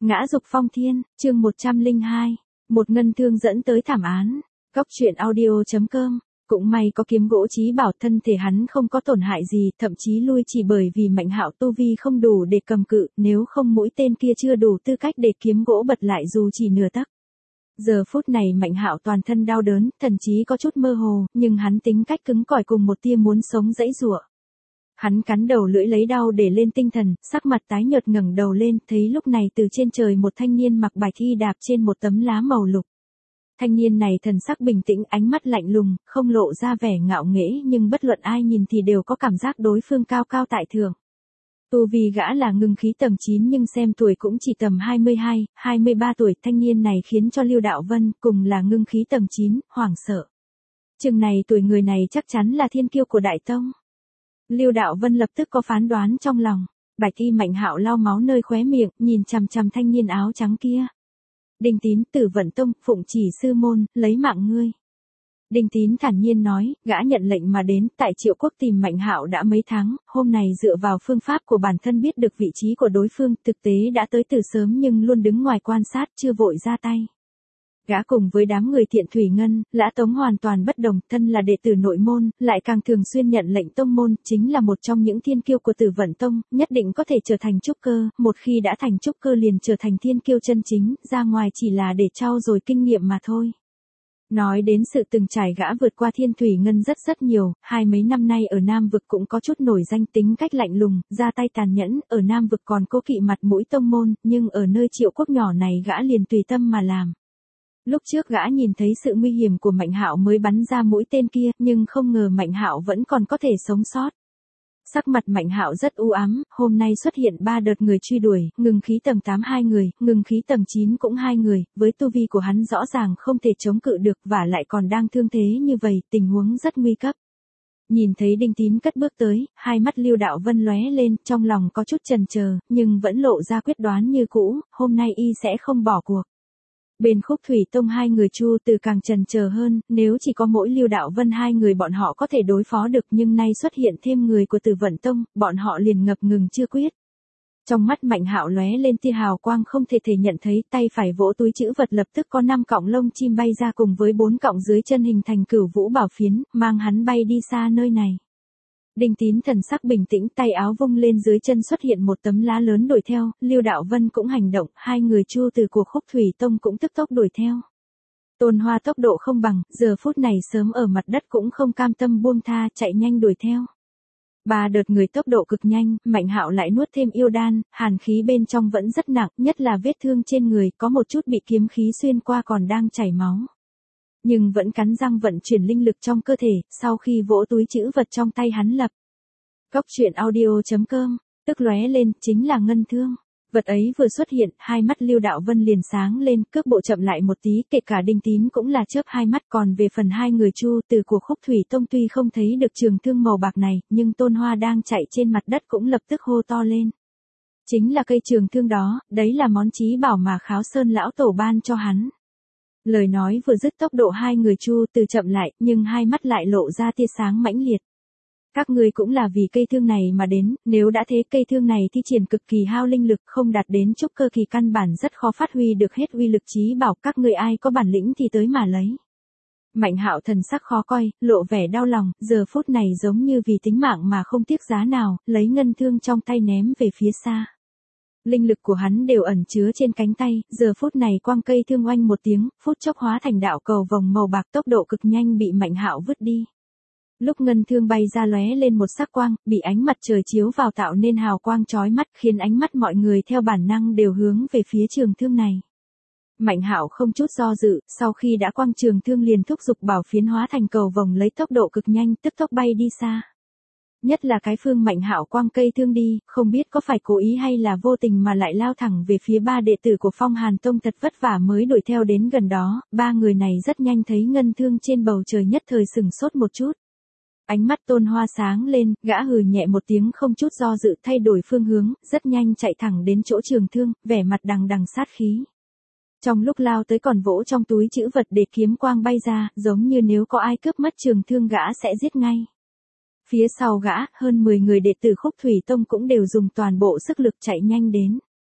Ngã dục phong thiên, chương 102. Một ngân thương dẫn tới thảm án. Góc truyện audio.com. Cũng may có kiếm gỗ chí bảo, thân thể hắn không có tổn hại gì, thậm chí lui chỉ bởi vì Mạnh Hạo tu vi không đủ để cầm cự, nếu không mũi tên kia chưa đủ tư cách để kiếm gỗ bật lại dù chỉ nửa tấc. Giờ phút này Mạnh Hạo toàn thân đau đớn, thần chí có chút mơ hồ, nhưng hắn tính cách cứng cỏi cùng một tia muốn sống giãy giụa. Hắn cắn đầu lưỡi lấy đau để lên tinh thần, sắc mặt tái nhợt ngẩng đầu lên, thấy lúc này từ trên trời một thanh niên mặc bạch y đạp trên một tấm lá màu lục. Thanh niên này thần sắc bình tĩnh, ánh mắt lạnh lùng, không lộ ra vẻ ngạo nghễ, nhưng bất luận ai nhìn thì đều có cảm giác đối phương cao cao tại thượng. Tu vi gã là ngưng khí tầng 9 nhưng xem tuổi cũng chỉ tầm 22, 23 tuổi, thanh niên này khiến cho Lưu Đạo Vân, cùng là ngưng khí tầng 9, hoảng sợ. Chừng này tuổi người này chắc chắn là thiên kiêu của Đại Tông. Lưu Đạo Vân lập tức có phán đoán trong lòng. Bạch y Mạnh Hạo lau máu nơi khóe miệng, nhìn chằm chằm thanh niên áo trắng kia. Đinh Tín, Tử Vận Tông, phụng chỉ sư môn, lấy mạng ngươi. Đinh Tín thản nhiên nói, gã nhận lệnh mà đến, tại Triệu Quốc tìm Mạnh Hạo đã mấy tháng, hôm nay dựa vào phương pháp của bản thân biết được vị trí của đối phương, thực tế đã tới từ sớm nhưng luôn đứng ngoài quan sát, chưa vội ra tay. Gã cùng với đám người Thiện Thủy Ngân, Lã Tống hoàn toàn bất đồng, thân là đệ tử nội môn, lại càng thường xuyên nhận lệnh tông môn, chính là một trong những thiên kiêu của Tử Vận Tông, nhất định có thể trở thành trúc cơ, một khi đã thành trúc cơ liền trở thành thiên kiêu chân chính, ra ngoài chỉ là để trau dồi kinh nghiệm mà thôi. Nói đến sự từng trải, gã vượt qua Thiên Thủy Ngân rất nhiều, hai mấy năm nay ở Nam Vực cũng có chút nổi danh, tính cách lạnh lùng, ra tay tàn nhẫn, ở Nam Vực còn cố kỵ mặt mũi tông môn, nhưng ở nơi Triệu Quốc nhỏ này gã liền tùy tâm mà làm. Lúc trước gã nhìn thấy sự nguy hiểm của Mạnh Hạo mới bắn ra mũi tên kia, nhưng không ngờ Mạnh Hạo vẫn còn có thể sống sót. Sắc mặt Mạnh Hạo rất u ám, hôm nay xuất hiện 3 đợt người truy đuổi, ngưng khí tầng 8 2 người, ngưng khí tầng 9 cũng 2 người, với tu vi của hắn rõ ràng không thể chống cự được và lại còn đang thương thế như vậy, tình huống rất nguy cấp. Nhìn thấy Đinh Tín cất bước tới, hai mắt Lưu Đạo Vân lóe lên, trong lòng có chút chần chờ, nhưng vẫn lộ ra quyết đoán như cũ, hôm nay y sẽ không bỏ cuộc. Bên Khúc Thủy Tông hai người Chu Từ càng chần chờ hơn, nếu chỉ có mỗi Lưu Đạo Vân hai người bọn họ có thể đối phó được, nhưng nay xuất hiện thêm người của Tử Vận Tông, bọn họ liền ngập ngừng chưa quyết. Trong mắt Mạnh Hạo lóe lên tia hào quang không thể nhận thấy, tay phải vỗ túi trữ vật lập tức có 5 cọng lông chim bay ra cùng với 4 cọng dưới chân hình thành Cửu Vũ Bảo Phiến, mang hắn bay đi xa nơi này. Đinh Tín thần sắc bình tĩnh, tay áo vung lên, dưới chân xuất hiện một tấm lá lớn đuổi theo, Lưu Đạo Vân cũng hành động, hai người Chu Từ của Khúc Thủy Tông cũng tức tốc đuổi theo. Tôn Hoa tốc độ không bằng, giờ phút này sớm ở mặt đất cũng không cam tâm buông tha, chạy nhanh đuổi theo. 3 đợt người tốc độ cực nhanh, Mạnh Hạo lại nuốt thêm yêu đan, hàn khí bên trong vẫn rất nặng, nhất là vết thương trên người, có một chút bị kiếm khí xuyên qua còn đang chảy máu. Nhưng vẫn cắn răng vận chuyển linh lực trong cơ thể, sau khi vỗ túi trữ vật trong tay hắn lập. Góc truyện audio.com, tức lóe lên, chính là ngân thương. Vật ấy vừa xuất hiện, hai mắt Lưu Đạo Vân liền sáng lên, cước bộ chậm lại một tí, kể cả Đinh Tín cũng là chớp hai mắt, còn về phần hai người Chu Từ của Khúc Thủy Tông tuy không thấy được trường thương màu bạc này, nhưng Tôn Hoa đang chạy trên mặt đất cũng lập tức hô to lên. Chính là cây trường thương đó, đấy là món chí bảo mà Kháo Sơn lão tổ ban cho hắn. Lời nói vừa dứt, tốc độ hai người Chu Từ chậm lại, nhưng hai mắt lại lộ ra tia sáng mãnh liệt. Các ngươi cũng là vì cây thương này mà đến, nếu đã thế cây thương này thi triển cực kỳ hao linh lực, không đạt đến trúc cơ kỳ căn bản rất khó phát huy được hết uy lực chí bảo, các ngươi ai có bản lĩnh thì tới mà lấy. Mạnh Hạo thần sắc khó coi, lộ vẻ đau lòng, giờ phút này giống như vì tính mạng mà không tiếc giá nào, lấy ngân thương trong tay ném về phía xa. Linh lực của hắn đều ẩn chứa trên cánh tay, giờ phút này quang cây thương oanh một tiếng, phút chốc hóa thành đạo cầu vòng màu bạc, tốc độ cực nhanh bị Mạnh Hạo vứt đi. Lúc ngân thương bay ra lóe lên một sắc quang, bị ánh mặt trời chiếu vào tạo nên hào quang chói mắt, khiến ánh mắt mọi người theo bản năng đều hướng về phía trường thương này. Mạnh Hạo không chút do dự, sau khi đã quang trường thương liền thúc giục bảo phiến hóa thành cầu vòng lấy tốc độ cực nhanh, tức tốc bay đi xa. Nhất là cái phương Mạnh Hạo quang cây thương đi, không biết có phải cố ý hay là vô tình mà lại lao thẳng về phía 3 đệ tử của Phong Hàn Tông, thật vất vả mới đuổi theo đến gần đó, 3 người này rất nhanh thấy ngân thương trên bầu trời, nhất thời sừng sốt một chút. Ánh mắt Tôn Hoa sáng lên, gã hừ nhẹ một tiếng không chút do dự thay đổi phương hướng, rất nhanh chạy thẳng đến chỗ trường thương, vẻ mặt đằng đằng sát khí. Trong lúc lao tới còn vỗ trong túi trữ vật để kiếm quang bay ra, giống như nếu có ai cướp mất trường thương gã sẽ giết ngay. Phía sau gã, hơn 10 người đệ tử Khúc Thủy Tông cũng đều dùng toàn bộ sức lực chạy nhanh đến.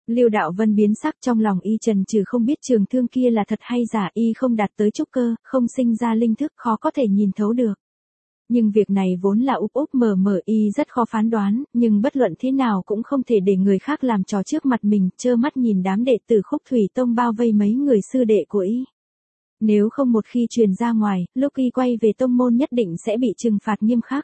Lưu Đạo Vân biến sắc, trong lòng y trần trừ không biết trường thương kia là thật hay giả, y không đạt tới trúc cơ, không sinh ra linh thức, khó có thể nhìn thấu được. Nhưng việc này vốn là úp úp mờ mờ, y rất khó phán đoán, nhưng bất luận thế nào cũng không thể để người khác làm trò trước mặt mình, trơ mắt nhìn đám đệ tử Khúc Thủy Tông bao vây mấy người sư đệ của y. Nếu không một khi truyền ra ngoài, lúc y quay về tông môn nhất định sẽ bị trừng phạt nghiêm khắc.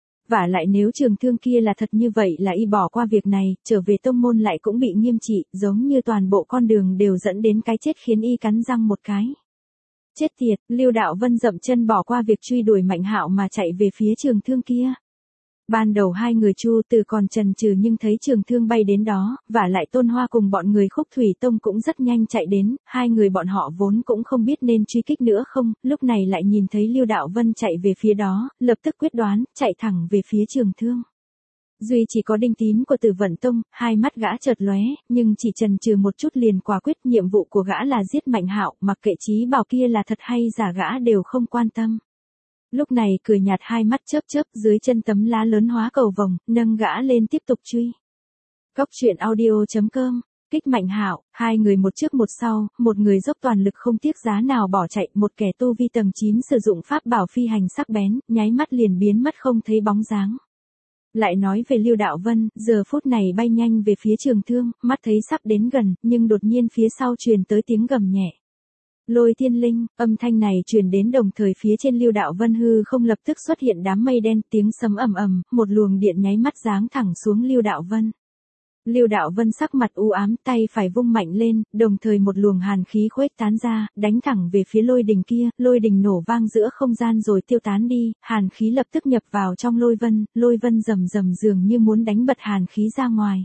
Vả lại nếu trường thương kia là thật như vậy là y bỏ qua việc này, trở về tông môn lại cũng bị nghiêm trị, giống như toàn bộ con đường đều dẫn đến cái chết khiến y cắn răng một cái. Chết tiệt, Lưu Đạo Vân dậm chân bỏ qua việc truy đuổi Mạnh Hạo mà chạy về phía trường thương kia. Ban đầu hai người Chu Từ còn chần chừ nhưng thấy trường thương bay đến đó, vả lại Tôn Hoa cùng bọn người Khúc Thủy Tông cũng rất nhanh chạy đến, hai người bọn họ vốn cũng không biết nên truy kích nữa không, lúc này lại nhìn thấy Lưu Đạo Vân chạy về phía đó, lập tức quyết đoán, chạy thẳng về phía trường thương. Duy chỉ có Đinh Tín của Tử Vận Tông, hai mắt gã chợt lóe, nhưng chỉ chần chừ một chút liền quả quyết, nhiệm vụ của gã là giết Mạnh Hạo, mặc kệ Chí Bảo kia là thật hay giả gã đều không quan tâm. Lúc này cười nhạt, hai mắt chớp chớp, dưới chân tấm lá lớn hóa cầu vồng, nâng gã lên tiếp tục truy. Cóc truyện audio.com, kích Mạnh Hạo, hai người một trước một sau, một người dốc toàn lực không tiếc giá nào bỏ chạy, một kẻ tu vi tầng 9 sử dụng pháp bảo phi hành sắc bén, nháy mắt liền biến mất không thấy bóng dáng. Lại nói về Lưu Đạo Vân, giờ phút này bay nhanh về phía trường thương, mắt thấy sắp đến gần, nhưng đột nhiên phía sau truyền tới tiếng gầm nhẹ. Lôi Thiên Linh, âm thanh này truyền đến đồng thời phía trên Lưu Đạo Vân hư không lập tức xuất hiện đám mây đen, tiếng sấm ầm ầm, một luồng điện nháy mắt giáng thẳng xuống Lưu Đạo Vân. Lưu Đạo Vân sắc mặt u ám, tay phải vung mạnh lên, đồng thời một luồng hàn khí khuếch tán ra, đánh thẳng về phía lôi đình kia, lôi đình nổ vang giữa không gian rồi tiêu tán đi, hàn khí lập tức nhập vào trong lôi vân rầm rầm dường như muốn đánh bật hàn khí ra ngoài.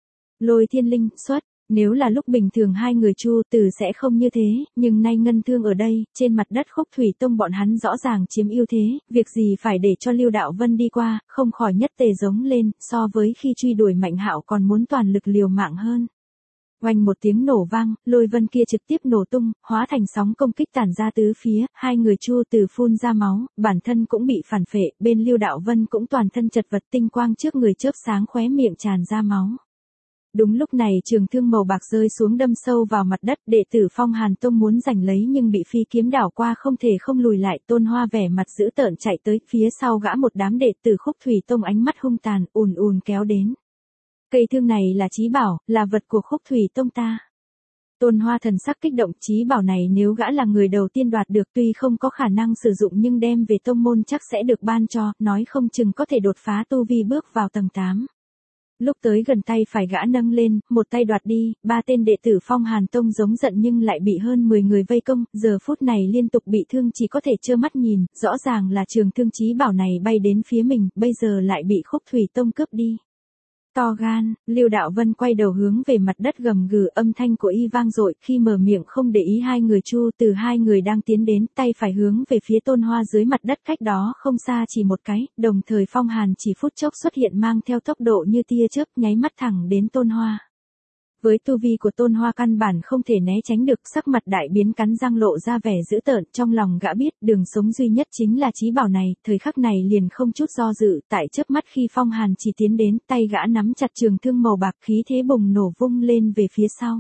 Lôi Thiên Linh, xuất. Nếu là lúc bình thường hai người Chu Từ sẽ không như thế, nhưng nay ngân thương ở đây, trên mặt đất Khúc Thủy Tông bọn hắn rõ ràng chiếm ưu thế, việc gì phải để cho Lưu Đạo Vân đi qua, không khỏi nhất tề giống lên, so với khi truy đuổi Mạnh Hạo còn muốn toàn lực liều mạng hơn. Oanh một tiếng nổ vang, lôi vân kia trực tiếp nổ tung, hóa thành sóng công kích tản ra tứ phía, hai người Chu Từ phun ra máu, bản thân cũng bị phản phệ, bên Lưu Đạo Vân cũng toàn thân chật vật, tinh quang trước người chớp sáng, khóe miệng tràn ra máu. Đúng lúc này trường thương màu bạc rơi xuống đâm sâu vào mặt đất, đệ tử Phong Hàn Tông muốn giành lấy nhưng bị phi kiếm đảo qua không thể không lùi lại, Tôn Hoa vẻ mặt dữ tợn chạy tới, phía sau gã một đám đệ tử Khúc Thủy Tông ánh mắt hung tàn, ùn ùn kéo đến. Cây thương này là chí bảo, là vật của Khúc Thủy Tông ta. Tôn Hoa thần sắc kích động, chí bảo này nếu gã là người đầu tiên đoạt được tuy không có khả năng sử dụng nhưng đem về tông môn chắc sẽ được ban cho, nói không chừng có thể đột phá tu vi bước vào tầng 8. Lúc tới gần tay phải gã nâng lên, một tay đoạt đi, ba tên đệ tử Phong Hàn Tông giống giận nhưng lại bị hơn 10 người vây công, giờ phút này liên tục bị thương chỉ có thể trơ mắt nhìn, rõ ràng là trường thương chí bảo này bay đến phía mình, bây giờ lại bị Khúc Thủy Tông cướp đi. To gan, Lưu Đạo Vân quay đầu hướng về mặt đất gầm gừ, âm thanh của y vang dội, khi mở miệng không để ý hai người Chu Từ, hai người đang tiến đến, tay phải hướng về phía Tôn Hoa dưới mặt đất cách đó không xa chỉ một cái, đồng thời Phong Hàn chỉ phút chốc xuất hiện mang theo tốc độ như tia chớp nháy mắt thẳng đến Tôn Hoa. Với tu vi của Tôn Hoa căn bản không thể né tránh được, sắc mặt đại biến, cắn răng lộ ra vẻ dữ tợn, trong lòng gã biết đường sống duy nhất chính là chí bảo này, thời khắc này liền không chút do dự, tại chớp mắt khi Phong Hàn chỉ tiến đến, tay gã nắm chặt trường thương màu bạc, khí thế bùng nổ vung lên về phía sau.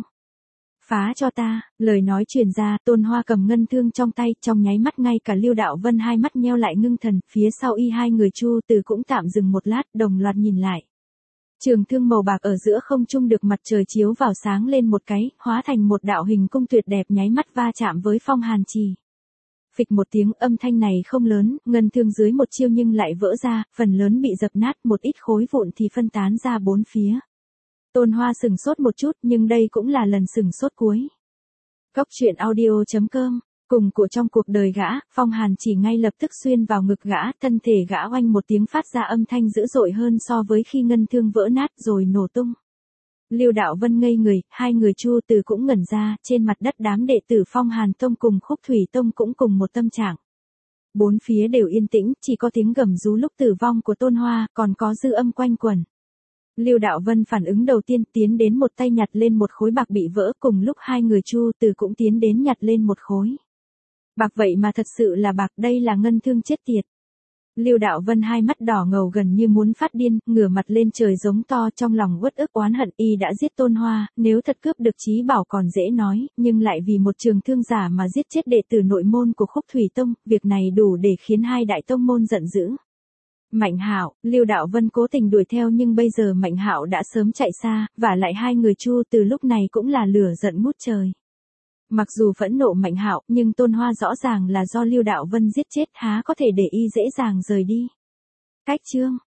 Phá cho ta, lời nói truyền ra, Tôn Hoa cầm ngân thương trong tay, trong nháy mắt ngay cả Lưu Đạo Vân hai mắt nheo lại ngưng thần, phía sau y hai người Chu Từ cũng tạm dừng một lát, đồng loạt nhìn lại. Trường thương màu bạc ở giữa không trung được mặt trời chiếu vào sáng lên một cái, hóa thành một đạo hình cung tuyệt đẹp nháy mắt va chạm với Phong Hàn Trì. Phịch một tiếng, âm thanh này không lớn, ngân thương dưới một chiêu nhưng lại vỡ ra, phần lớn bị dập nát, một ít khối vụn thì phân tán ra bốn phía. Tôn Hoa sừng sốt một chút, nhưng đây cũng là lần sừng sốt cuối. Cóc truyện audio.com. Cùng của trong cuộc đời gã, Phong Hàn chỉ ngay lập tức xuyên vào ngực gã, thân thể gã oanh một tiếng phát ra âm thanh dữ dội hơn so với khi ngân thương vỡ nát rồi nổ tung. Lưu Đạo Vân ngây người, hai người Chu Từ cũng ngẩn ra, trên mặt đất đám đệ tử Phong Hàn Tông cùng Khúc Thủy Tông cũng cùng một tâm trạng. Bốn phía đều yên tĩnh, chỉ có tiếng gầm rú lúc tử vong của Tôn Hoa, còn có dư âm quanh quẩn. Lưu Đạo Vân phản ứng đầu tiên tiến đến một tay nhặt lên một khối bạc bị vỡ, cùng lúc hai người Chu Từ cũng tiến đến nhặt lên một khối. Bạc vậy mà thật sự là bạc, đây là ngân thương chết tiệt. Lưu Đạo Vân hai mắt đỏ ngầu gần như muốn phát điên, ngửa mặt lên trời giống to, trong lòng uất ức oán hận. Y đã giết Tôn Hoa, nếu thật cướp được Chí Bảo còn dễ nói, nhưng lại vì một trường thương giả mà giết chết đệ tử nội môn của Khúc Thủy Tông, việc này đủ để khiến hai đại tông môn giận dữ. Mạnh Hạo, Lưu Đạo Vân cố tình đuổi theo nhưng bây giờ Mạnh Hạo đã sớm chạy xa, vả lại hai người Chu Từ lúc này cũng là lửa giận ngút trời. Mặc dù phẫn nộ Mạnh Hạo, nhưng Tôn Hoa rõ ràng là do Lưu Đạo Vân giết chết, há có thể để y dễ dàng rời đi. Cách chương